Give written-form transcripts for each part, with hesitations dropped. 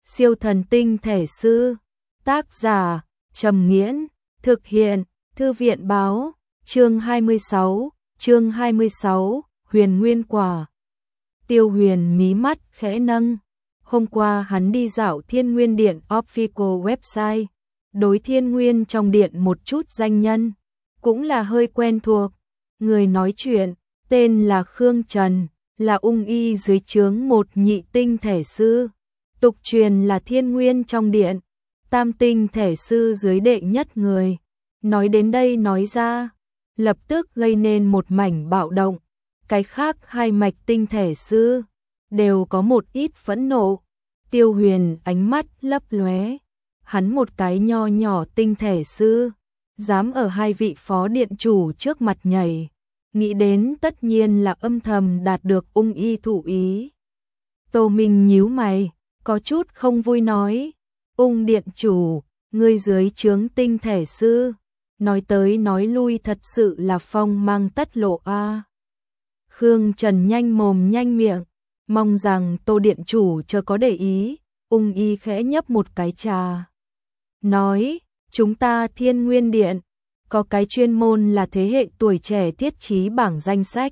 Siêu thần tinh thể sư. Tác giả Trầm Nghiễn. Thực hiện Thư viện báo. Chương 26, Huyền Nguyên Quả. Tiêu Huyền mí mắt khẽ nâng. Hôm qua hắn đi dạo Thiên Nguyên Điện official website, đối Thiên Nguyên trong điện một chút danh nhân, cũng là hơi quen thuộc. Người nói chuyện, tên là Khương Trần, là ung y dưới trướng một nhị tinh thể sư. Tục truyền là Thiên Nguyên trong điện, tam tinh thể sư dưới đệ nhất người. Nói đến đây nói ra, lập tức gây nên một mảnh bạo động. Cái khác hai mạch tinh thể sư đều có một ít phẫn nộ. Tiêu Huyền ánh mắt lấp lóe, hắn một cái nho nhỏ tinh thể sư, dám ở hai vị phó điện chủ trước mặt nhảy, nghĩ đến tất nhiên là âm thầm đạt được ung y thủ ý. Tô Minh nhíu mày, có chút không vui nói, ung điện chủ, ngươi dưới trướng tinh thể sư, nói tới nói lui thật sự là phong mang tất lộ a. Khương Trần nhanh mồm nhanh miệng, mong rằng Tô điện chủ chớ có để ý. Ung y khẽ nhấp một cái trà, nói, chúng ta Thiên Nguyên Điện có cái chuyên môn là thế hệ tuổi trẻ thiết chí bảng danh sách,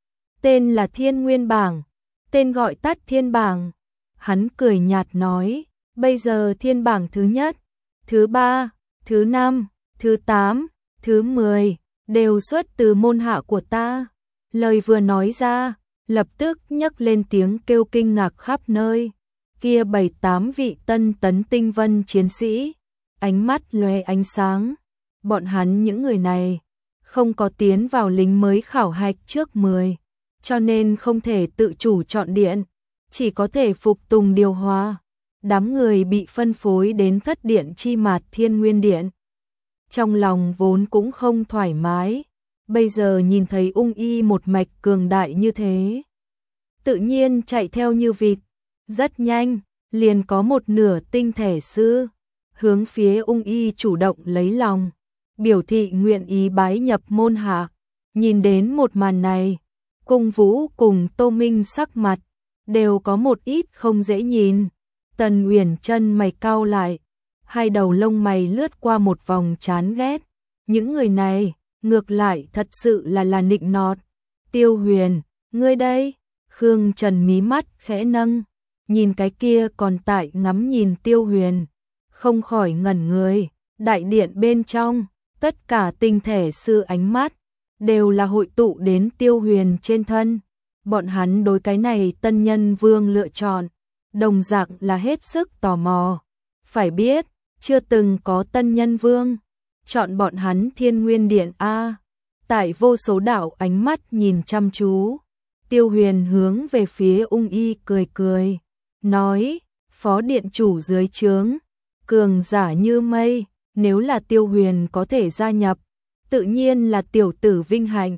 tên là Thiên Nguyên bảng, tên gọi tắt Thiên bảng. Hắn cười nhạt nói, bây giờ Thiên bảng thứ nhất, thứ ba, thứ năm, thứ 8, thứ 10 đều xuất từ môn hạ của ta. Lời vừa nói ra, lập tức nhấc lên tiếng kêu kinh ngạc khắp nơi. Kia 7-8 vị tân tấn tinh vân chiến sĩ, ánh mắt lóe ánh sáng. Bọn hắn những người này không có tiến vào lính mới khảo hạch trước 10, cho nên không thể tự chủ chọn điện, chỉ có thể phục tùng điều hòa. Đám người bị phân phối đến thất điện chi mạt Thiên Nguyên Điện, trong lòng vốn cũng không thoải mái, bây giờ nhìn thấy ung y một mạch cường đại như thế, tự nhiên chạy theo như vịt. Rất nhanh, liền có một nửa tinh thể sư hướng phía ung y chủ động lấy lòng, biểu thị nguyện ý bái nhập môn hạ. Nhìn đến một màn này, Cung Vũ cùng Tô Minh sắc mặt đều có một ít không dễ nhìn. Tần Uyển chân mày cau lại, hai đầu lông mày lướt qua một vòng chán ghét. Những người này ngược lại thật sự là nịnh nọt. Tiêu Huyền, ngươi đây? Khương Trần mí mắt khẽ nâng, nhìn cái kia còn tại ngắm nhìn Tiêu Huyền, không khỏi ngẩn người. Đại điện bên trong, tất cả tinh thể sư ánh mắt đều là hội tụ đến Tiêu Huyền trên thân. Bọn hắn đối cái này tân nhân vương lựa chọn, đồng dạng là hết sức tò mò. Phải biết, chưa từng có tân nhân vương chọn bọn hắn Thiên Nguyên Điện a. Tại vô số đạo ánh mắt nhìn chăm chú, Tiêu Huyền hướng về phía ung y cười cười, nói, phó điện chủ dưới trướng, cường giả như mây, nếu là Tiêu Huyền có thể gia nhập, tự nhiên là tiểu tử vinh hạnh.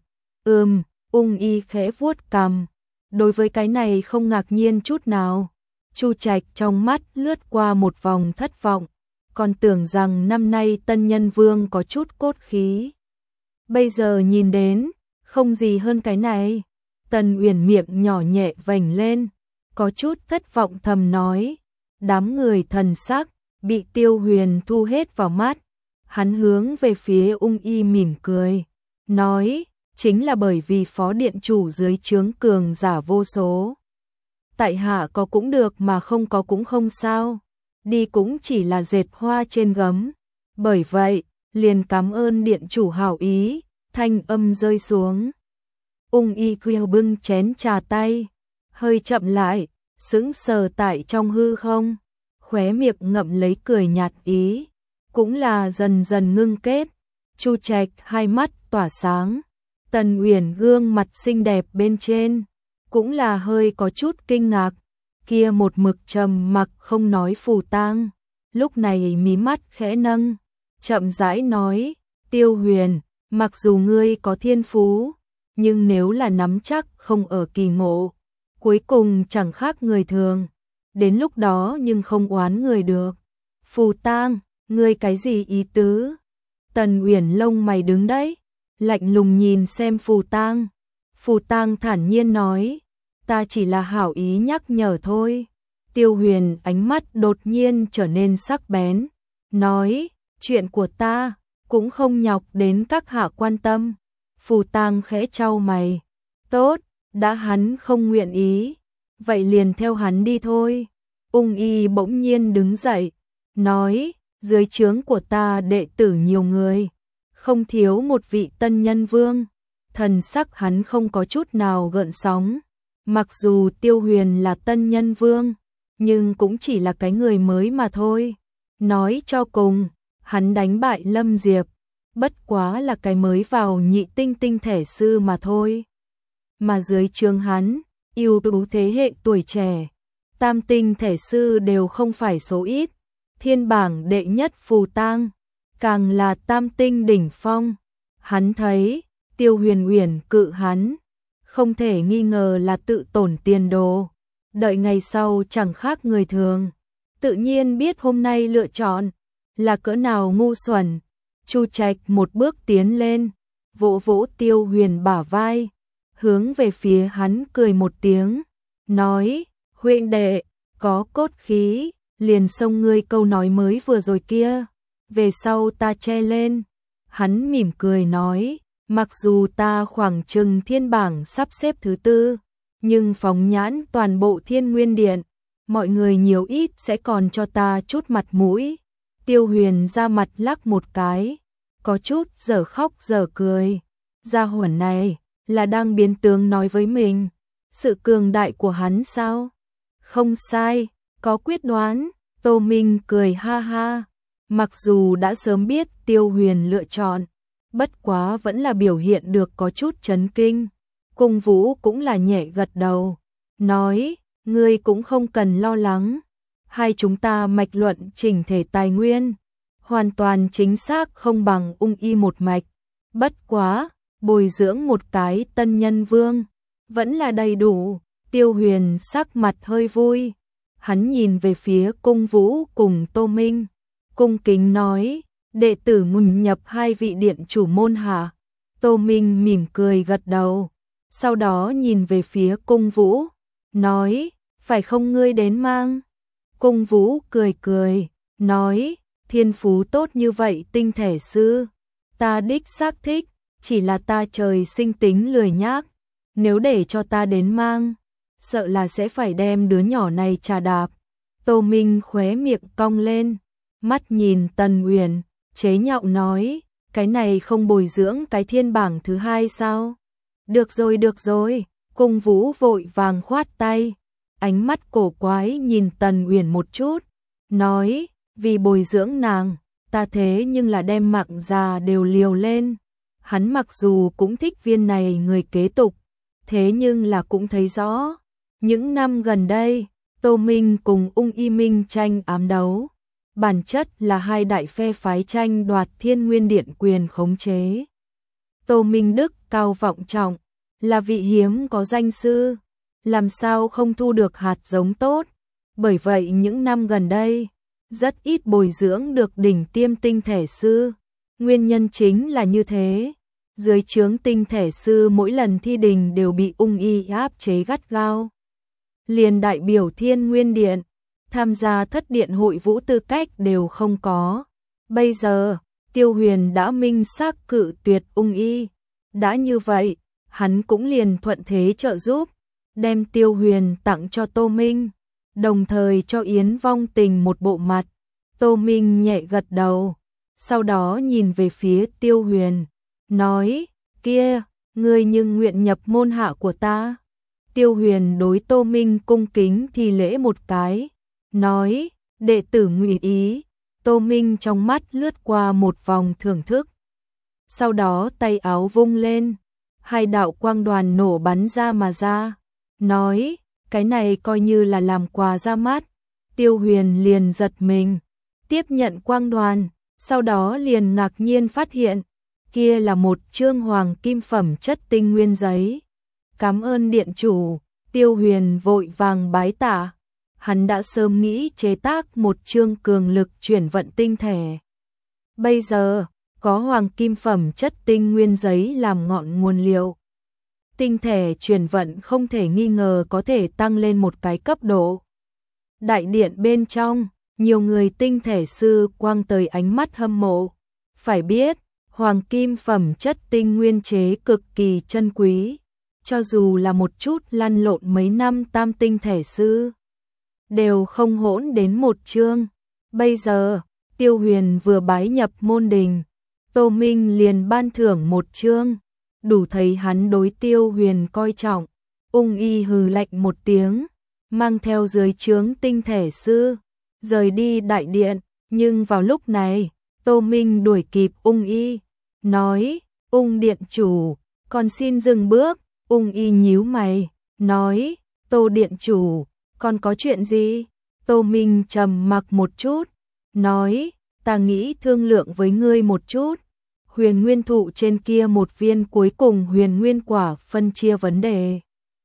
Ung y khẽ vuốt cằm, đối với cái này không ngạc nhiên chút nào. Chu Trạch trong mắt lướt qua một vòng thất vọng, còn tưởng rằng năm nay tân nhân vương có chút cốt khí. Bây giờ nhìn đến, không gì hơn cái này. Tần Uyển miệng nhỏ nhẹ vành lên, có chút thất vọng thầm nói. Đám người thần sắc bị Tiêu Huyền thu hết vào mắt. Hắn hướng về phía ung y mỉm cười, nói, chính là bởi vì phó điện chủ dưới trướng cường giả vô số. Tại hạ có cũng được mà không có cũng không sao, đi cũng chỉ là dệt hoa trên gấm. Bởi vậy, liền cảm ơn điện chủ hảo ý. Thanh âm rơi xuống, ung y kêu bưng chén trà tay, hơi chậm lại, sững sờ tại trong hư không, khóe miệng ngậm lấy cười nhạt ý, cũng là dần dần ngưng kết. Chu Trạch hai mắt tỏa sáng, Tần Uyển gương mặt xinh đẹp bên trên cũng là hơi có chút kinh ngạc. Kia một mực trầm mặc không nói Phù Tang, lúc này mí mắt khẽ nâng, chậm rãi nói, Tiêu Huyền, mặc dù ngươi có thiên phú, nhưng nếu là nắm chắc không ở kỳ ngộ, cuối cùng chẳng khác người thường, đến lúc đó nhưng không oán người được. Phù Tang, ngươi cái gì ý tứ? Tần Uyển lông mày đứng đấy, lạnh lùng nhìn xem Phù Tang. Phù Tang thản nhiên nói, ta chỉ là hảo ý nhắc nhở thôi. Tiêu Huyền ánh mắt đột nhiên trở nên sắc bén, nói, chuyện của ta cũng không nhọc đến các hạ quan tâm. Phù Tang khẽ chau mày, tốt, đã hắn không nguyện ý, vậy liền theo hắn đi thôi. Ung Y bỗng nhiên đứng dậy, nói, dưới trướng của ta đệ tử nhiều người, không thiếu một vị tân nhân vương. Thần sắc hắn không có chút nào gợn sóng, mặc dù Tiêu Huyền là tân nhân vương, nhưng cũng chỉ là cái người mới mà thôi. Nói cho cùng, hắn đánh bại Lâm Diệp, bất quá là cái mới vào nhị tinh tinh thể sư mà thôi. Mà dưới trướng hắn, ưu tú thế hệ tuổi trẻ, tam tinh thể sư đều không phải số ít. Thiên bảng đệ nhất Phù Tang, càng là tam tinh đỉnh phong. Hắn thấy, Tiêu Huyền uyển cự hắn, không thể nghi ngờ là tự tổn tiền đồ. Đợi ngày sau chẳng khác người thường, tự nhiên biết hôm nay lựa chọn là cỡ nào ngu xuẩn. Chu Trạch một bước tiến lên, vỗ vỗ Tiêu Huyền bả vai, hướng về phía hắn cười một tiếng, nói, huynh đệ, có cốt khí, liền xông ngươi câu nói mới vừa rồi kia, về sau ta che lên. Hắn mỉm cười nói, mặc dù ta khoảng chừng thiên bảng sắp xếp thứ tư, nhưng phóng nhãn toàn bộ Thiên Nguyên Điện, mọi người nhiều ít sẽ còn cho ta chút mặt mũi. Tiêu Huyền ra mặt lắc một cái, có chút dở khóc dở cười. Gia hỏa này là đang biến tướng nói với mình sự cường đại của hắn sao? Không sai, có quyết đoán. Tô Minh cười ha ha, mặc dù đã sớm biết Tiêu Huyền lựa chọn, bất quá vẫn là biểu hiện được có chút chấn kinh. Cung Vũ cũng là nhẹ gật đầu, nói, ngươi cũng không cần lo lắng, hai chúng ta mạch luận chỉnh thể tài nguyên, hoàn toàn chính xác không bằng Ung Y một mạch, bất quá, bồi dưỡng một cái tân nhân vương, vẫn là đầy đủ. Tiêu Huyền sắc mặt hơi vui, hắn nhìn về phía Cung Vũ cùng Tô Minh, cung kính nói, đệ tử ngùng nhập hai vị điện chủ môn hạ. Tô Minh mỉm cười gật đầu, sau đó nhìn về phía Cung Vũ, nói, phải không ngươi đến mang? Cung Vũ cười cười, nói, thiên phú tốt như vậy tinh thể sư, ta đích xác thích, chỉ là ta trời sinh tính lười nhác, nếu để cho ta đến mang, sợ là sẽ phải đem đứa nhỏ này trà đạp. Tô Minh khóe miệng cong lên, mắt nhìn Tần Uyển, chế nhạo nói, cái này không bồi dưỡng cái thiên bảng thứ hai sao? Được rồi, Cung Vũ vội vàng khoát tay, ánh mắt cổ quái nhìn Tần Uyển một chút, nói, vì bồi dưỡng nàng, ta thế nhưng là đem mạng già đều liều lên. Hắn mặc dù cũng thích viên này người kế tục, thế nhưng là cũng thấy rõ, những năm gần đây, Tô Minh cùng Ung Y Minh tranh ám đấu, bản chất là hai đại phe phái tranh đoạt Thiên Nguyên Điện quyền khống chế. Tô Minh đức cao vọng trọng, là vị hiếm có danh sư, làm sao không thu được hạt giống tốt, bởi vậy những năm gần đây, rất ít bồi dưỡng được đỉnh tiêm tinh thể sư, nguyên nhân chính là như thế. Dưới trướng tinh thể sư mỗi lần thi đình đều bị Ung Y áp chế gắt gao. Liền đại biểu Thiên Nguyên Điện, tham gia thất điện hội vũ tư cách đều không có. Bây giờ, Tiêu Huyền đã minh xác cự tuyệt Ung Y. Đã như vậy, hắn cũng liền thuận thế trợ giúp, đem Tiêu Huyền tặng cho Tô Minh, đồng thời cho Yến Vong Tình một bộ mặt. Tô Minh nhẹ gật đầu, sau đó nhìn về phía Tiêu Huyền, nói, kia, ngươi nhưng nguyện nhập môn hạ của ta. Tiêu Huyền đối Tô Minh cung kính thi lễ một cái, nói, đệ tử nguyện ý. Tô Minh trong mắt lướt qua một vòng thưởng thức, sau đó tay áo vung lên, hai đạo quang đoàn nổ bắn ra mà ra, nói, cái này coi như là làm quà ra mắt. Tiêu Huyền liền giật mình, tiếp nhận quang đoàn, sau đó liền ngạc nhiên phát hiện, kia là một chương hoàng kim phẩm chất tinh nguyên giấy. Cảm ơn điện chủ. Tiêu Huyền vội vàng bái tạ, hắn đã sớm nghĩ chế tác một chương cường lực chuyển vận tinh thể. Bây giờ, có hoàng kim phẩm chất tinh nguyên giấy làm ngọn nguồn liệu. Tinh thể chuyển vận không thể nghi ngờ có thể tăng lên một cái cấp độ. Đại điện bên trong, nhiều người tinh thể sư quang tới ánh mắt hâm mộ. Phải biết, hoàng kim phẩm chất tinh nguyên chế cực kỳ chân quý. Cho dù là một chút lăn lộn mấy năm tam tinh thể sư, đều không hỗn đến một chương. Bây giờ, Tiêu Huyền vừa bái nhập môn đình, Tô Minh liền ban thưởng một chương, đủ thấy hắn đối Tiêu Huyền coi trọng. Ung Y hừ lạnh một tiếng, mang theo dưới trướng tinh thể sư, rời đi đại điện, nhưng vào lúc này, Tô Minh đuổi kịp Ung Y, nói, Ung điện chủ, còn xin dừng bước. Ung Y nhíu mày, nói, Tô điện chủ, còn có chuyện gì? Tô Minh trầm mặc một chút, nói, ta nghĩ thương lượng với ngươi một chút. Huyền nguyên thụ trên kia một viên cuối cùng huyền nguyên quả phân chia vấn đề.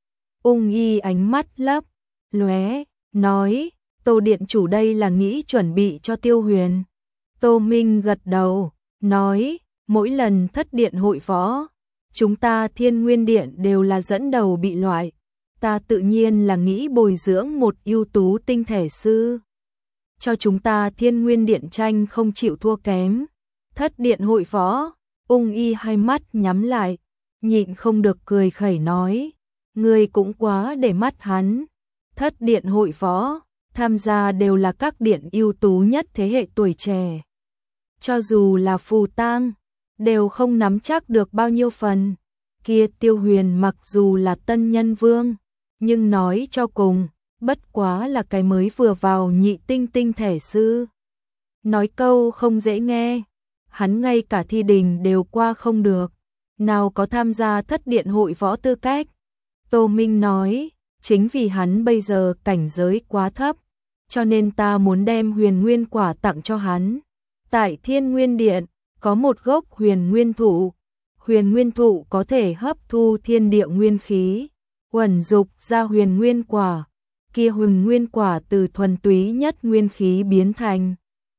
Ung Y ánh mắt lấp lóe, nói, Tô điện chủ đây là nghĩ chuẩn bị cho Tiêu Huyền. Tô Minh gật đầu, nói, mỗi lần thất điện hội võ, chúng ta Thiên Nguyên Điện đều là dẫn đầu bị loại. Ta tự nhiên là nghĩ bồi dưỡng một ưu tú tinh thể sư, cho chúng ta Thiên Nguyên Điện tranh không chịu thua kém. Thất điện hội võ, Ung Y hai mắt nhắm lại, nhịn không được cười khẩy nói, ngươi cũng quá để mắt hắn. Thất điện hội võ, tham gia đều là các điện ưu tú nhất thế hệ tuổi trẻ. Cho dù là Phù Tang, đều không nắm chắc được bao nhiêu phần. Kia Tiêu Huyền mặc dù là tân nhân vương, nhưng nói cho cùng, bất quá là cái mới vừa vào nhị tinh tinh thể sư. Nói câu không dễ nghe, hắn ngay cả thi đình đều qua không được, nào có tham gia thất điện hội võ tư cách. Tô Minh nói, chính vì hắn bây giờ cảnh giới quá thấp, cho nên ta muốn đem huyền nguyên quả tặng cho hắn. Tại Thiên Nguyên Điện, có một gốc huyền nguyên thụ. Huyền nguyên thụ có thể hấp thu thiên địa nguyên khí, quẩn dục ra huyền nguyên quả. Kia huyền nguyên quả từ thuần túy nhất nguyên khí biến thành.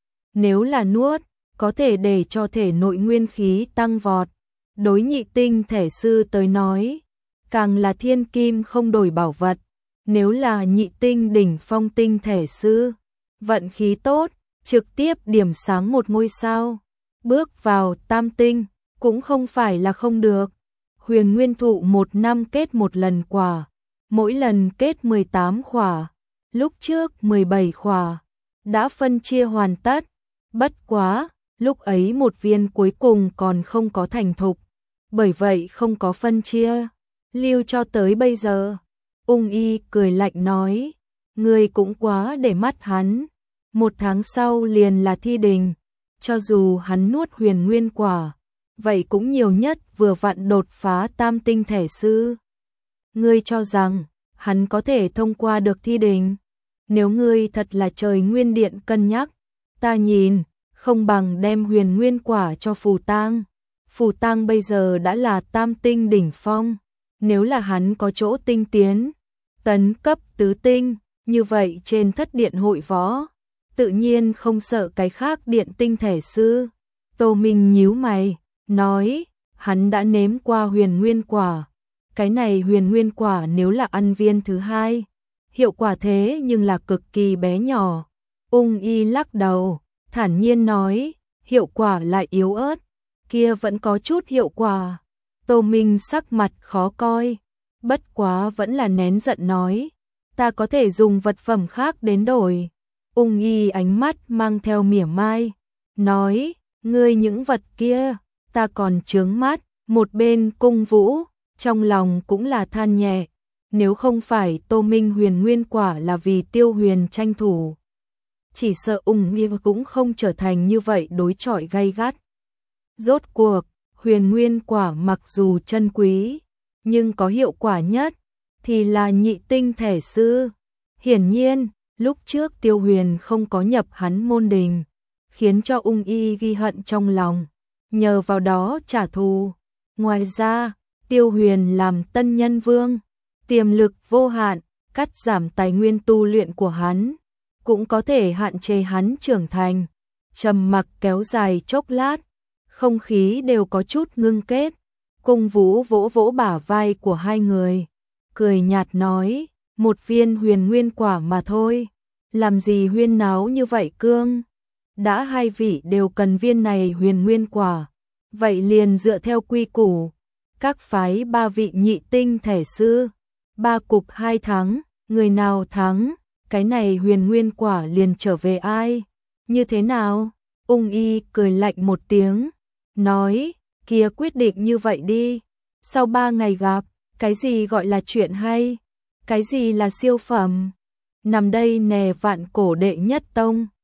Nếu là nuốt, có thể để cho thể nội nguyên khí tăng vọt. Đối nhị tinh thể sư tới nói, càng là thiên kim không đổi bảo vật. Nếu là nhị tinh đỉnh phong tinh thể sư, vận khí tốt, trực tiếp điểm sáng một ngôi sao. Bước vào tam tinh, cũng không phải là không được. Huyền nguyên thụ một năm kết một lần quả, mỗi lần kết 18 khỏa, lúc trước 17 khỏa, đã phân chia hoàn tất. Bất quá, lúc ấy một viên cuối cùng còn không có thành thục, bởi vậy không có phân chia, lưu cho tới bây giờ. Ung Y cười lạnh nói, ngươi cũng quá để mắt hắn. Một tháng sau liền là thi đình, cho dù hắn nuốt huyền nguyên quả, vậy cũng nhiều nhất vừa vặn đột phá tam tinh thể sư. Ngươi cho rằng, hắn có thể thông qua được thi đình? Nếu ngươi thật là trời nguyên điện cân nhắc, ta nhìn, không bằng đem huyền nguyên quả cho Phù Tang. Phù Tang bây giờ đã là tam tinh đỉnh phong, nếu là hắn có chỗ tinh tiến, tấn cấp tứ tinh, như vậy trên thất điện hội võ, tự nhiên không sợ cái khác điện tinh thể sư. Tô Minh nhíu mày, nói, hắn đã nếm qua huyền nguyên quả. Cái này huyền nguyên quả nếu là ăn viên thứ hai, hiệu quả thế nhưng là cực kỳ bé nhỏ. Ung Y lắc đầu, thản nhiên nói, hiệu quả lại yếu ớt, kia vẫn có chút hiệu quả. Tô Minh sắc mặt khó coi, bất quá vẫn là nén giận nói, ta có thể dùng vật phẩm khác đến đổi. Ung Y ánh mắt mang theo mỉa mai, nói, ngươi những vật kia, ta còn chướng mắt. Một bên Cung Vũ, trong lòng cũng là than nhẹ, nếu không phải Tô Minh huyền nguyên quả là vì Tiêu Huyền tranh thủ, chỉ sợ Ung Y cũng không trở thành như vậy đối chọi gay gắt. Rốt cuộc, huyền nguyên quả mặc dù chân quý, nhưng có hiệu quả nhất thì là nhị tinh thể sư. Hiển nhiên, lúc trước Tiêu Huyền không có nhập hắn môn đình, khiến cho Ung Y ghi hận trong lòng, nhờ vào đó trả thù. Ngoài ra, Tiêu Huyền làm tân nhân vương, tiềm lực vô hạn, cắt giảm tài nguyên tu luyện của hắn, cũng có thể hạn chế hắn trưởng thành. Trầm mặc kéo dài chốc lát, không khí đều có chút ngưng kết. Cung Vũ vỗ vỗ bả vai của hai người, cười nhạt nói, một viên huyền nguyên quả mà thôi, Làm gì huyên náo như vậy cương? Đã hai vị đều cần viên này huyền nguyên quả. Vậy liền dựa theo quy củ. Các phái 3 vị nhị tinh thẻ sư. 3 cục 2 thắng. Người nào thắng, cái này huyền nguyên quả liền trở về ai? Như thế nào? Ung Y cười lạnh một tiếng. Nói, kia quyết định như vậy đi. Sau 3 ngày gặp, cái gì gọi là chuyện hay? Cái gì là siêu phẩm? Nằm đây nè vạn cổ đệ nhất tông.